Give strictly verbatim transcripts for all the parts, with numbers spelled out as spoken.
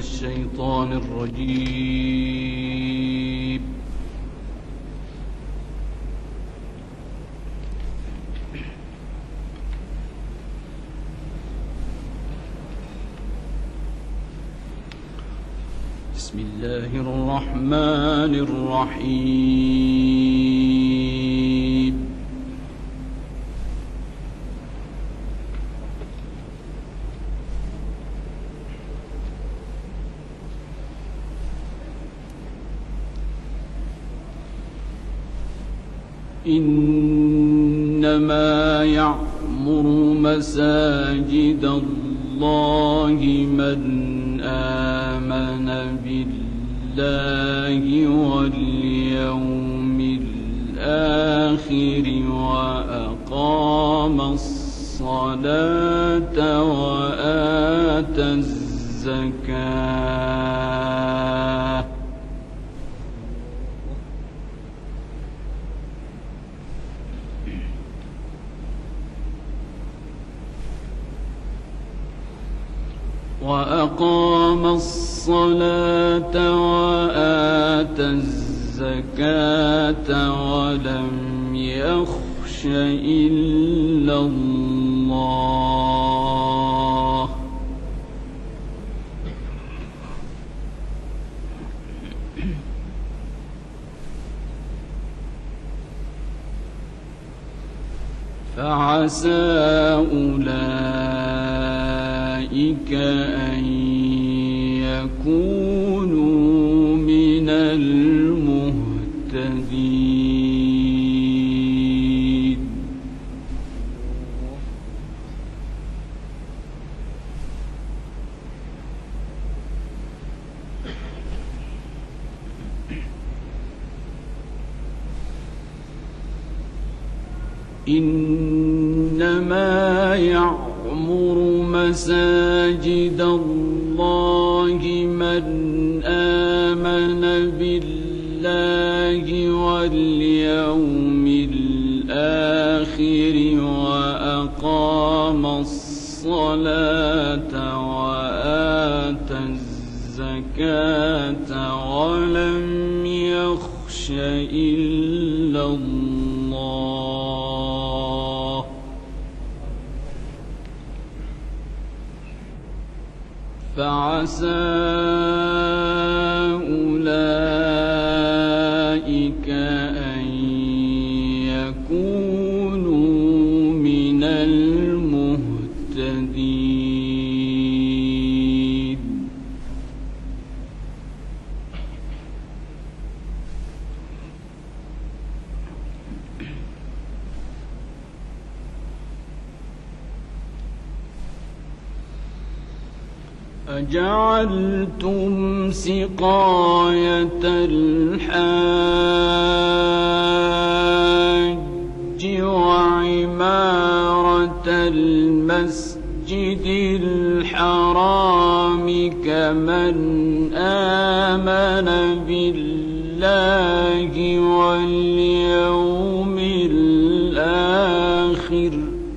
الشيطان الرجيم. بسم الله الرحمن الرحيم. إنما يعمر مساجد الله من آمن بالله واليوم الآخر وأقام الصلاة وآتى الزكاة وأقام الصلاة وآتى الزكاة ولم يخش إلا الله فعسى أولئك أن يكونوا من المهتدين. إنما يعمر مساجد الله من آمن بالله واليوم الآخر وأقام الصلاة وآتى الزكاة ولم يخش إلا الله فعسى أولئك أن يكونوا من المهتدين. أجعلتم سقاية الحاج وعمارة المسجد الحرام كمن آمن بالله واليوم الآخر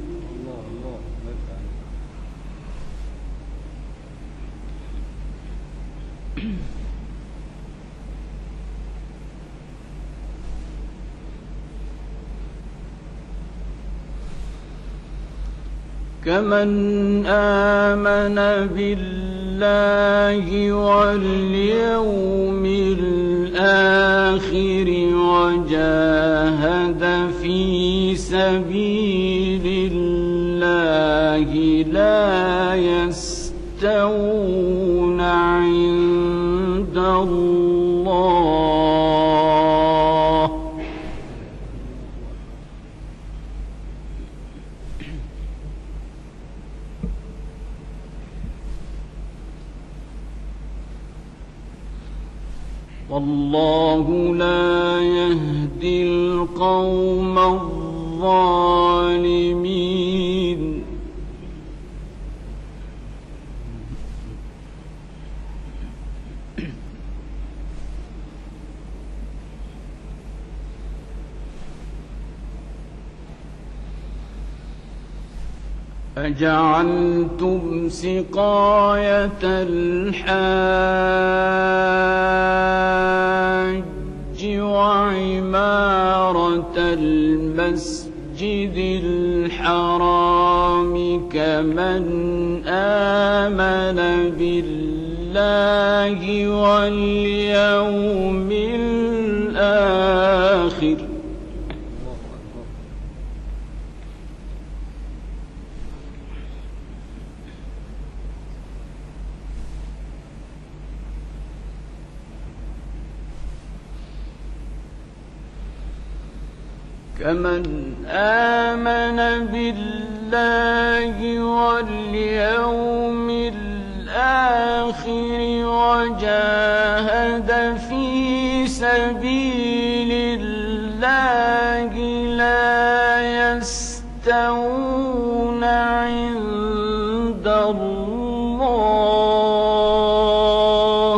كمن آمن بالله واليوم الآخر وجاهد في سبيل الله لا يستوون عند الله والله لا يهدي القوم الظالمين. أفجعلتم سقاية الحاج وعمارة المسجد الحرام كمن آمن بالله واليوم الآخر كمن آمن بالله واليوم الآخر وجاهد في سبيل الله لا يستوون عند الله.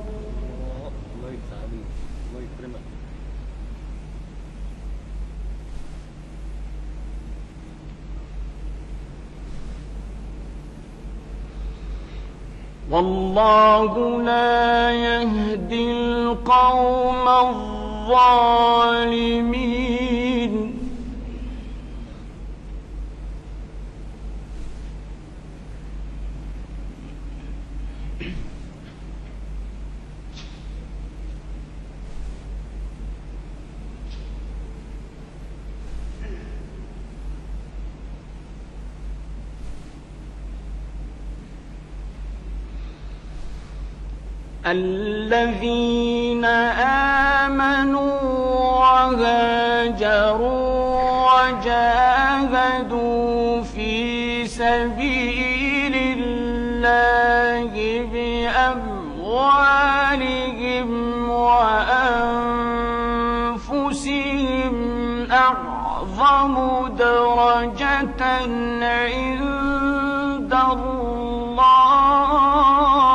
والله لا يهدي القوم الظالمين. الذين آمنوا وهاجروا وجاهدوا في سبيل الله بأموالهم وأنفسهم أعظم درجة عند الله.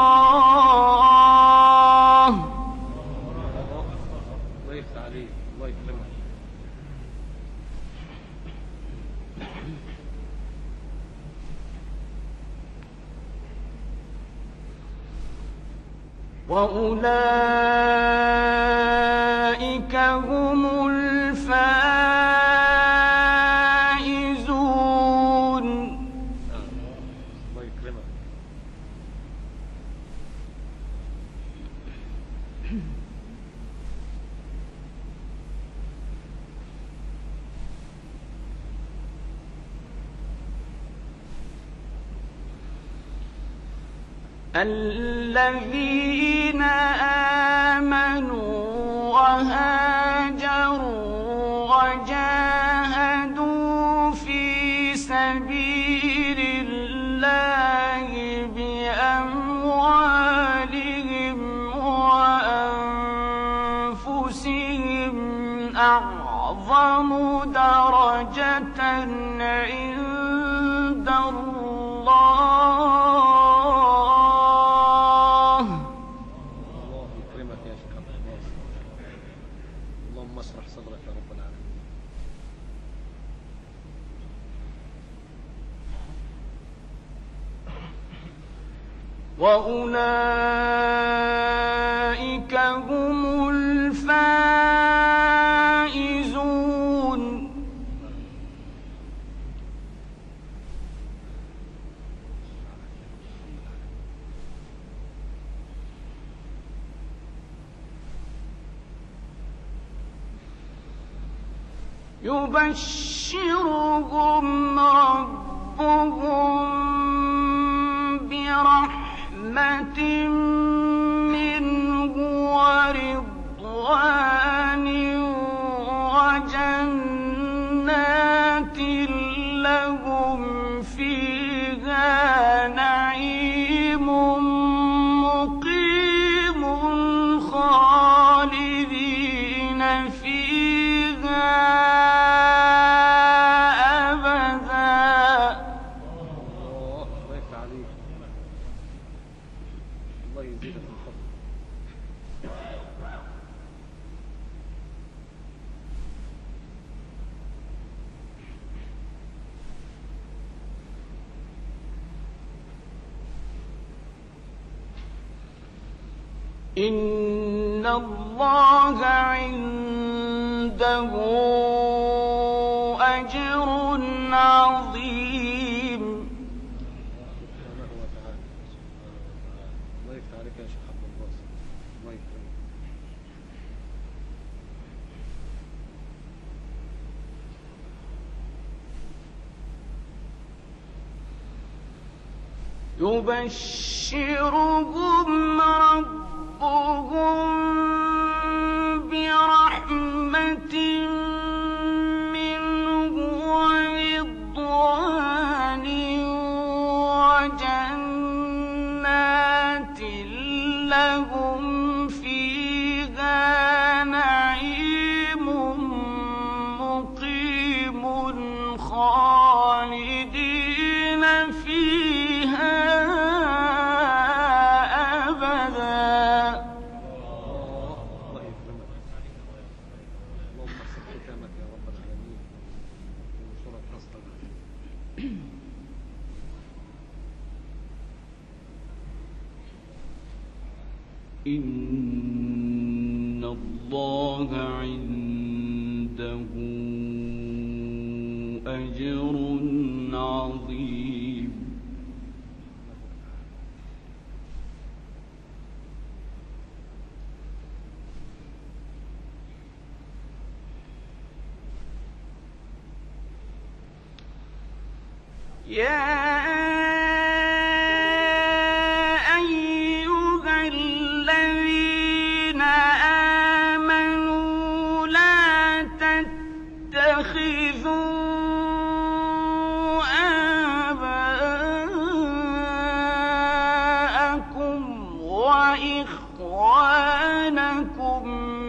وأولئك هم الفائزون. الذين آمنوا وهاجروا وجاهدوا في سبيل الله بأموالهم وأنفسهم أعظم درجة عند الله. وأولئك هم الفائزون. يبشرهم ربهم برحمة منه ورضوان وجنات لهم فيها نعيم مقيم خالدين فيها إن الله عنده أجر عظيم. الله يفتح عليك يا شيخ عبد الباسط، الله يكرمك. يبشرهم ربهم برحمة منه ورضوان وجنات لهم فيها نعيم مقيم خالدين فيها إن الله عنده أجر عظيم. يا وإخوانكم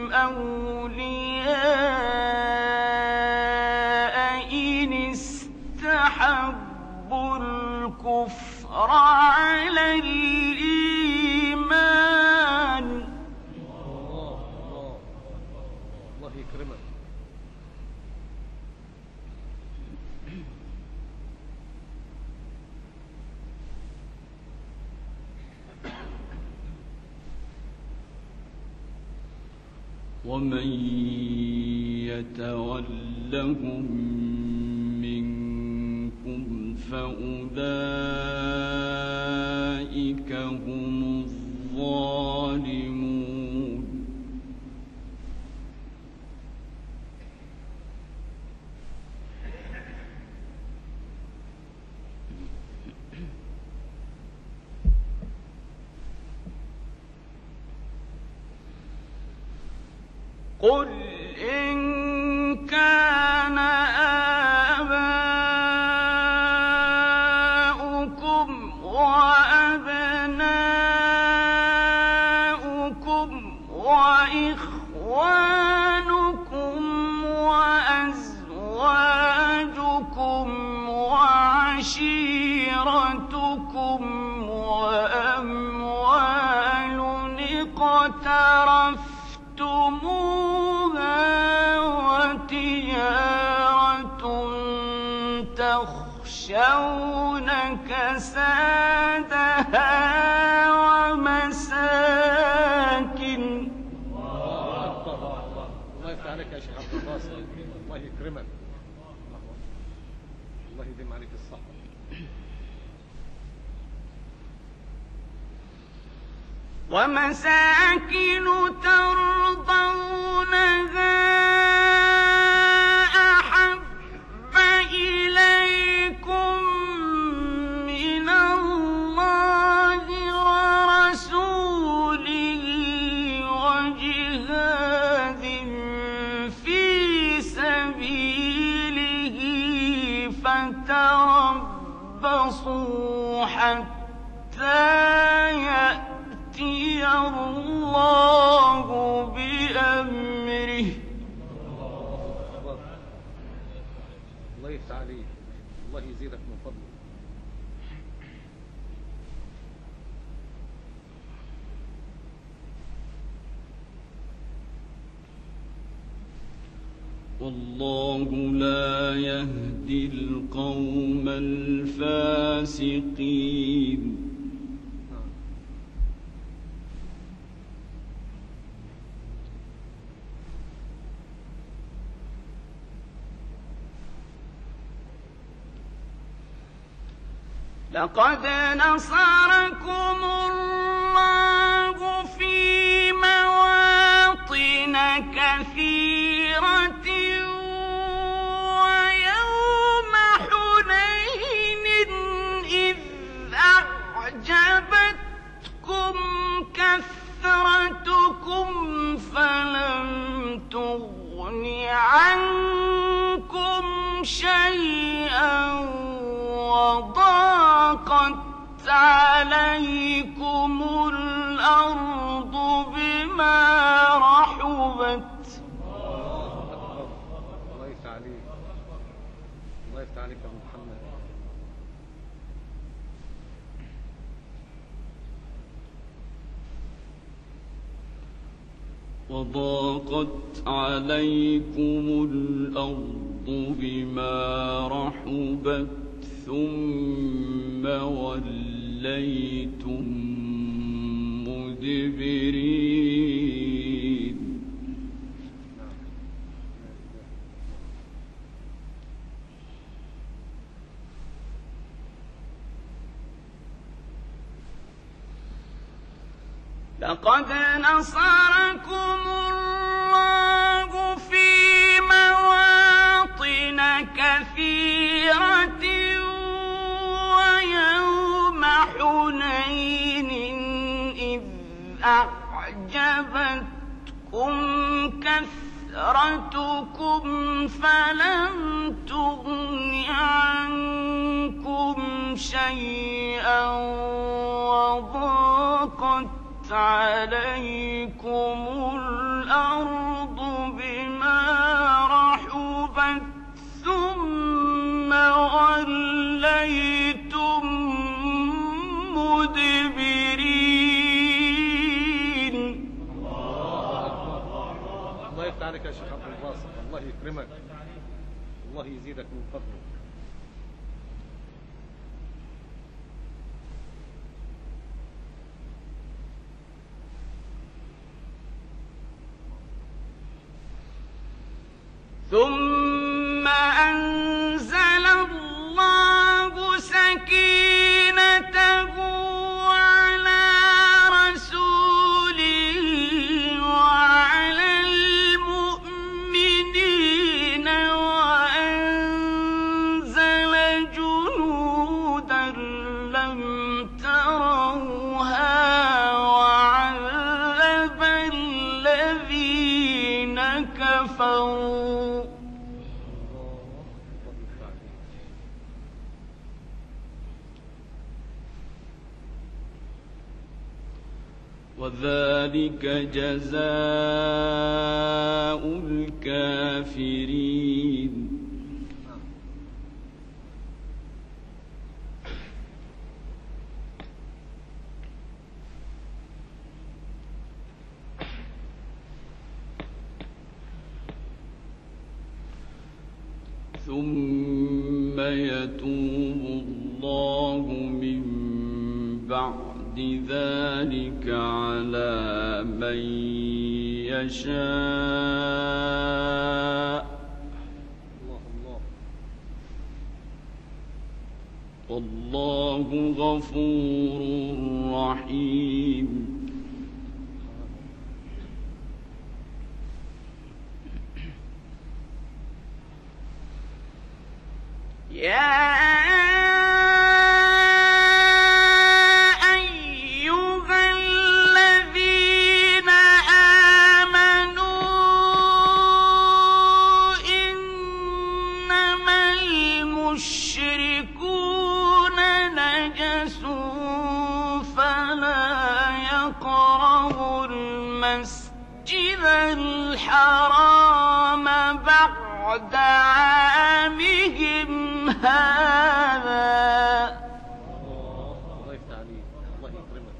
أولياء إن استحبوا الكفر على الإيمان. الله الله الله يكرمك. ومن يتولهم منكم فأولئك هم الظالمون. قل إن كان آباؤكم وأبناؤكم وإخوانكم وأزواجكم وعشيرتكم وأموال اقترفتموها وتجارة تخشون كسادها ومساكن. الله يفتح عليك يا شيخ عبد الباسط، الله يكرمك، الله يديم عليك الصحة. ومساكن ترضونها أحب إليكم من الله ورسوله وجهاد في سبيله فتربصوا حتى يأتي الله بأمره. الله يفتح عليك، الله يزيدك من فضله. والله لا يهدي القوم الفاسقين. لقد نصركم الله في مواطن كثيرة ويوم حنين إذ أعجبتكم كثرتكم فلم تغن عنكم شيئا وضاقت عليكم الأرض بما رحبت. الله يفتح عليك، الله يفتح عليك يا محمد. وضاقت عليكم الأرض بما رحبت ثم وليتم مدبرين. لقد نصركم الله في مواطن كثيرة ويوم حنين إذ أعجبتكم كثرتكم فلم تغن عنكم شيئا وضاقت عليكم الأرض بما رحبت ثم وليتم مدبرين. الله يفتح عليك يا شيخ عبد الباسط، الله يكرمك، الله يزيدك من فضله. ثم أنزل الله سكينته على رسوله وعلى المؤمنين وأنزل جنودا لم تروها وعذب الذين كفروا. وذلك جزاء الكافرين. ثم يتوب الله من بعد ذلك على من يشاء والله غفور رحيم. يا الحرام بعد عامهم هذا. الله يفتح عليك، الله يكرمك.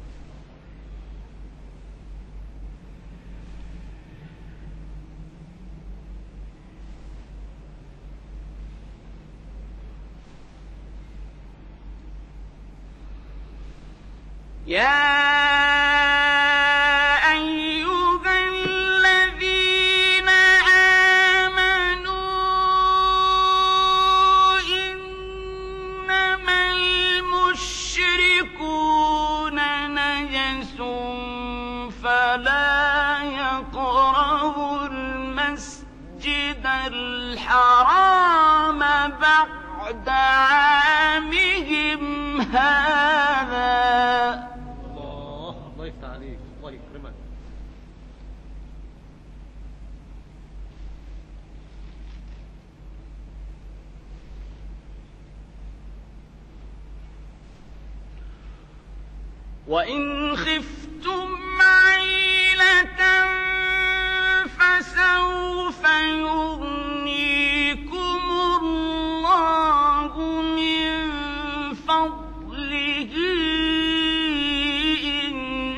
يا إنما خفتم فلا يقربوا المسجد الحرام بعد عامهم هذا. الله الله يفتح عليك، الله يكرمك. وإن خفتم عيلة فسوف يغنيكم الله من فضله إن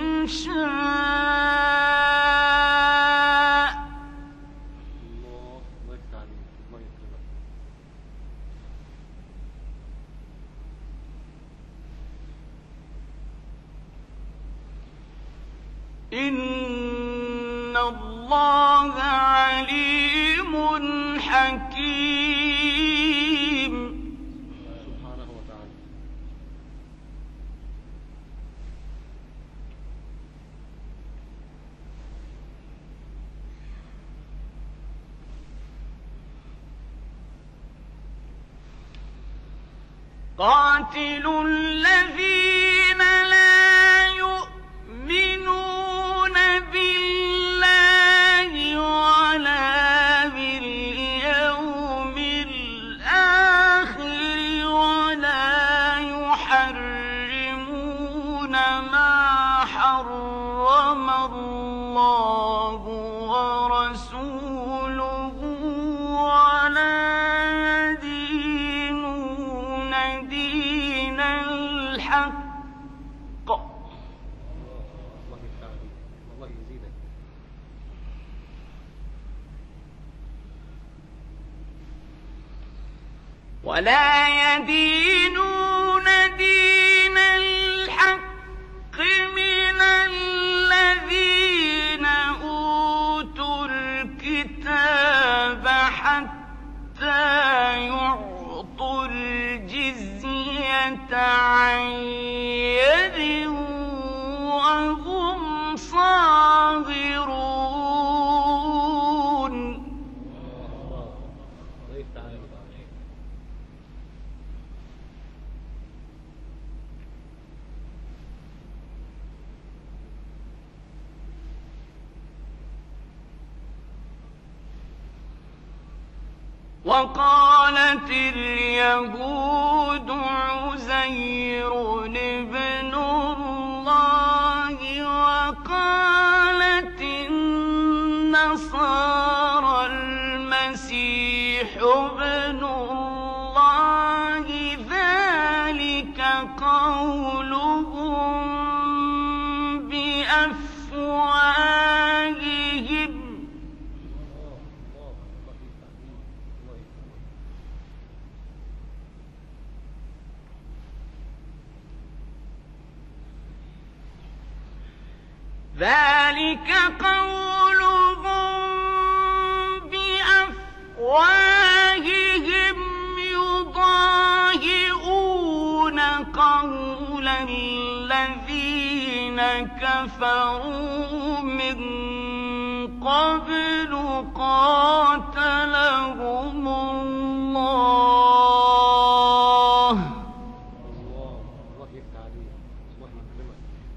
شاء. الله الله يفتح عليك، الله يكرمك. إن الله عليم حكيم. سبحانه وتعالى. قاتلوا الذين لا يؤمنون بالله ولا باليوم الآخر ولا يحرمون ما حرم الله ورسوله ولا يدينون دين الحق. الله يفتح عليك، الله يزيدك. ولا يدينون دين الحق من الذين أوتوا الكتاب حتى يعطوا الجزية عن يد وهم صاغرون. الله يفتح عليك. وقالت اليهود عزير ابن الله وقالت النصارى المسيح ابن الله ذلك قولهم بأفواههم ذلك قولهم بأفواههم يضاهئون قول الذين كفروا من قبل قاتلهم الله. الله الله يفتح عليك، الله يكرمك.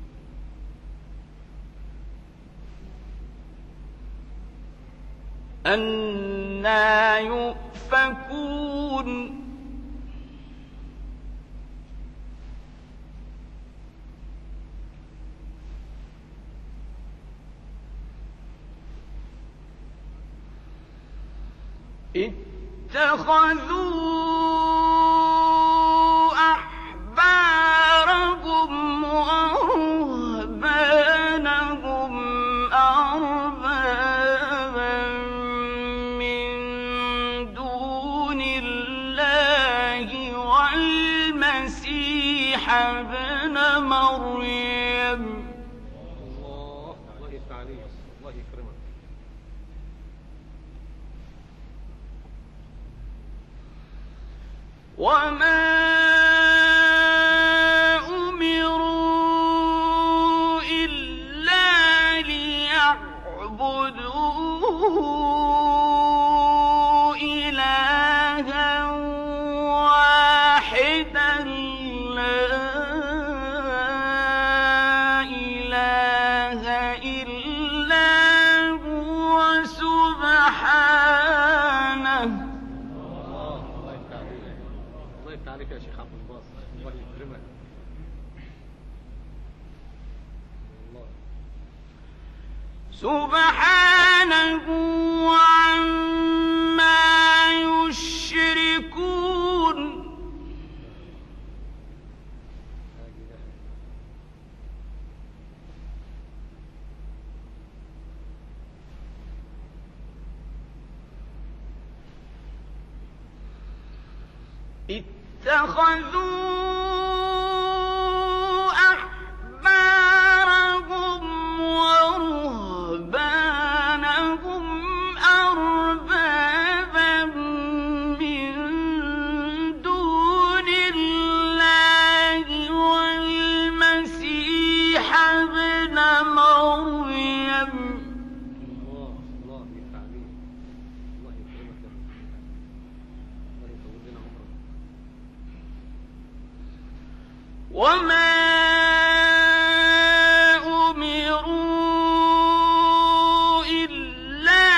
أنى يؤفكون. اتخذوا أحبارهم ورهبانهم أربابا من دون الله والمسيح ابن مريم. الله الله يفتح عليك، الله يكرمك. وما أمروا إلا سبحانه عما يشركون اتخذوا أحبارهم ورهبانهم أربابا من دون الله والمسيح ابن مريم الله الله يفتح عليك. الله يكرمك يا رب. الله يطول لنا عمرك. وما أمروا إلا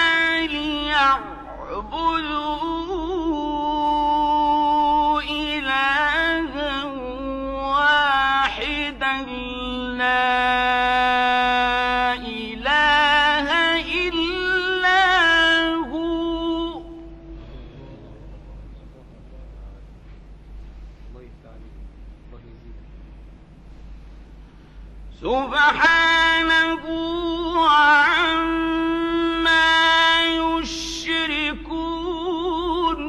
ليعبدوا إلها واحدا لا إله إلا هو الله يفتح عليك. الله يزيدك. سبحانه عما يشركون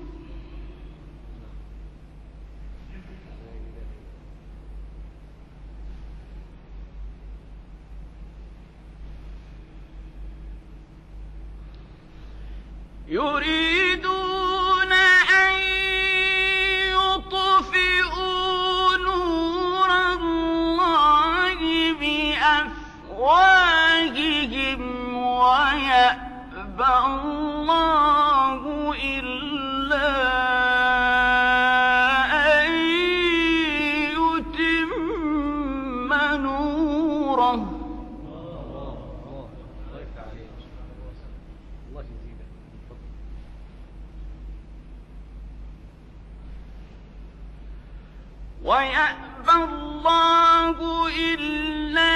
يريدون أن يطفئوا نور الله بأفواههم ويأبى الله إلا أن يتم نوره الله الله الله يفتح عليك. الله يزيدك. اتفضل. ويأبى الله إلا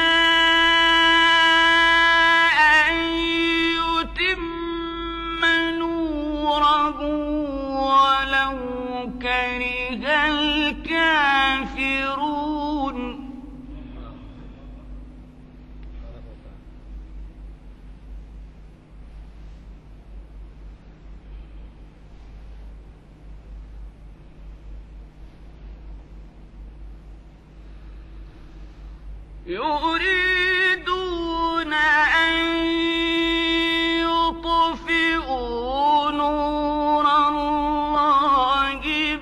أن يتم نوره ولو كره الكافرون يريدون أن يطفئوا نور الله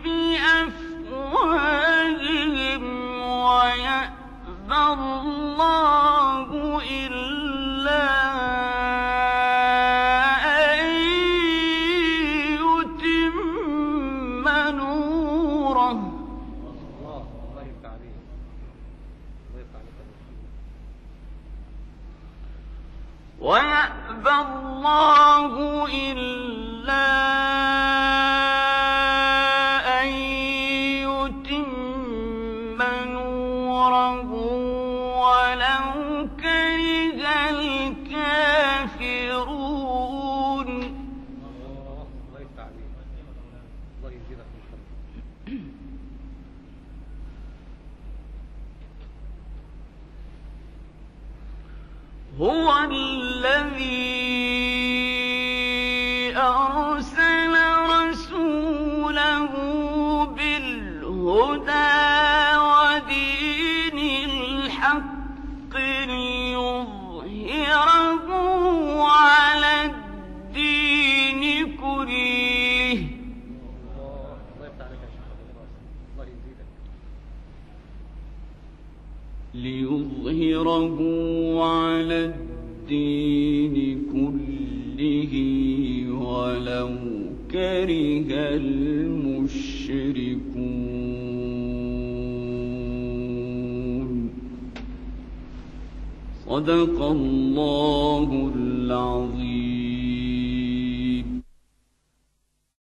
بأفواههم ويأبى الله إلا أن يتم نوره الله الله يفتح عليك. الله يفتح عليك. ويأبى الله إلا أن يتم نوره ولو كره الكافرون الله الله يفتح عليك. الله يزيدك من فضله. هو الذي أرسل رسوله بالهدى ودين الحق ليظهره على الدين كله الله الله يفتح عليك يا شيخ أبو الراس. الله يزيدك. ليظهره على الدين كله ولو كره المشركون. صدق الله العظيم.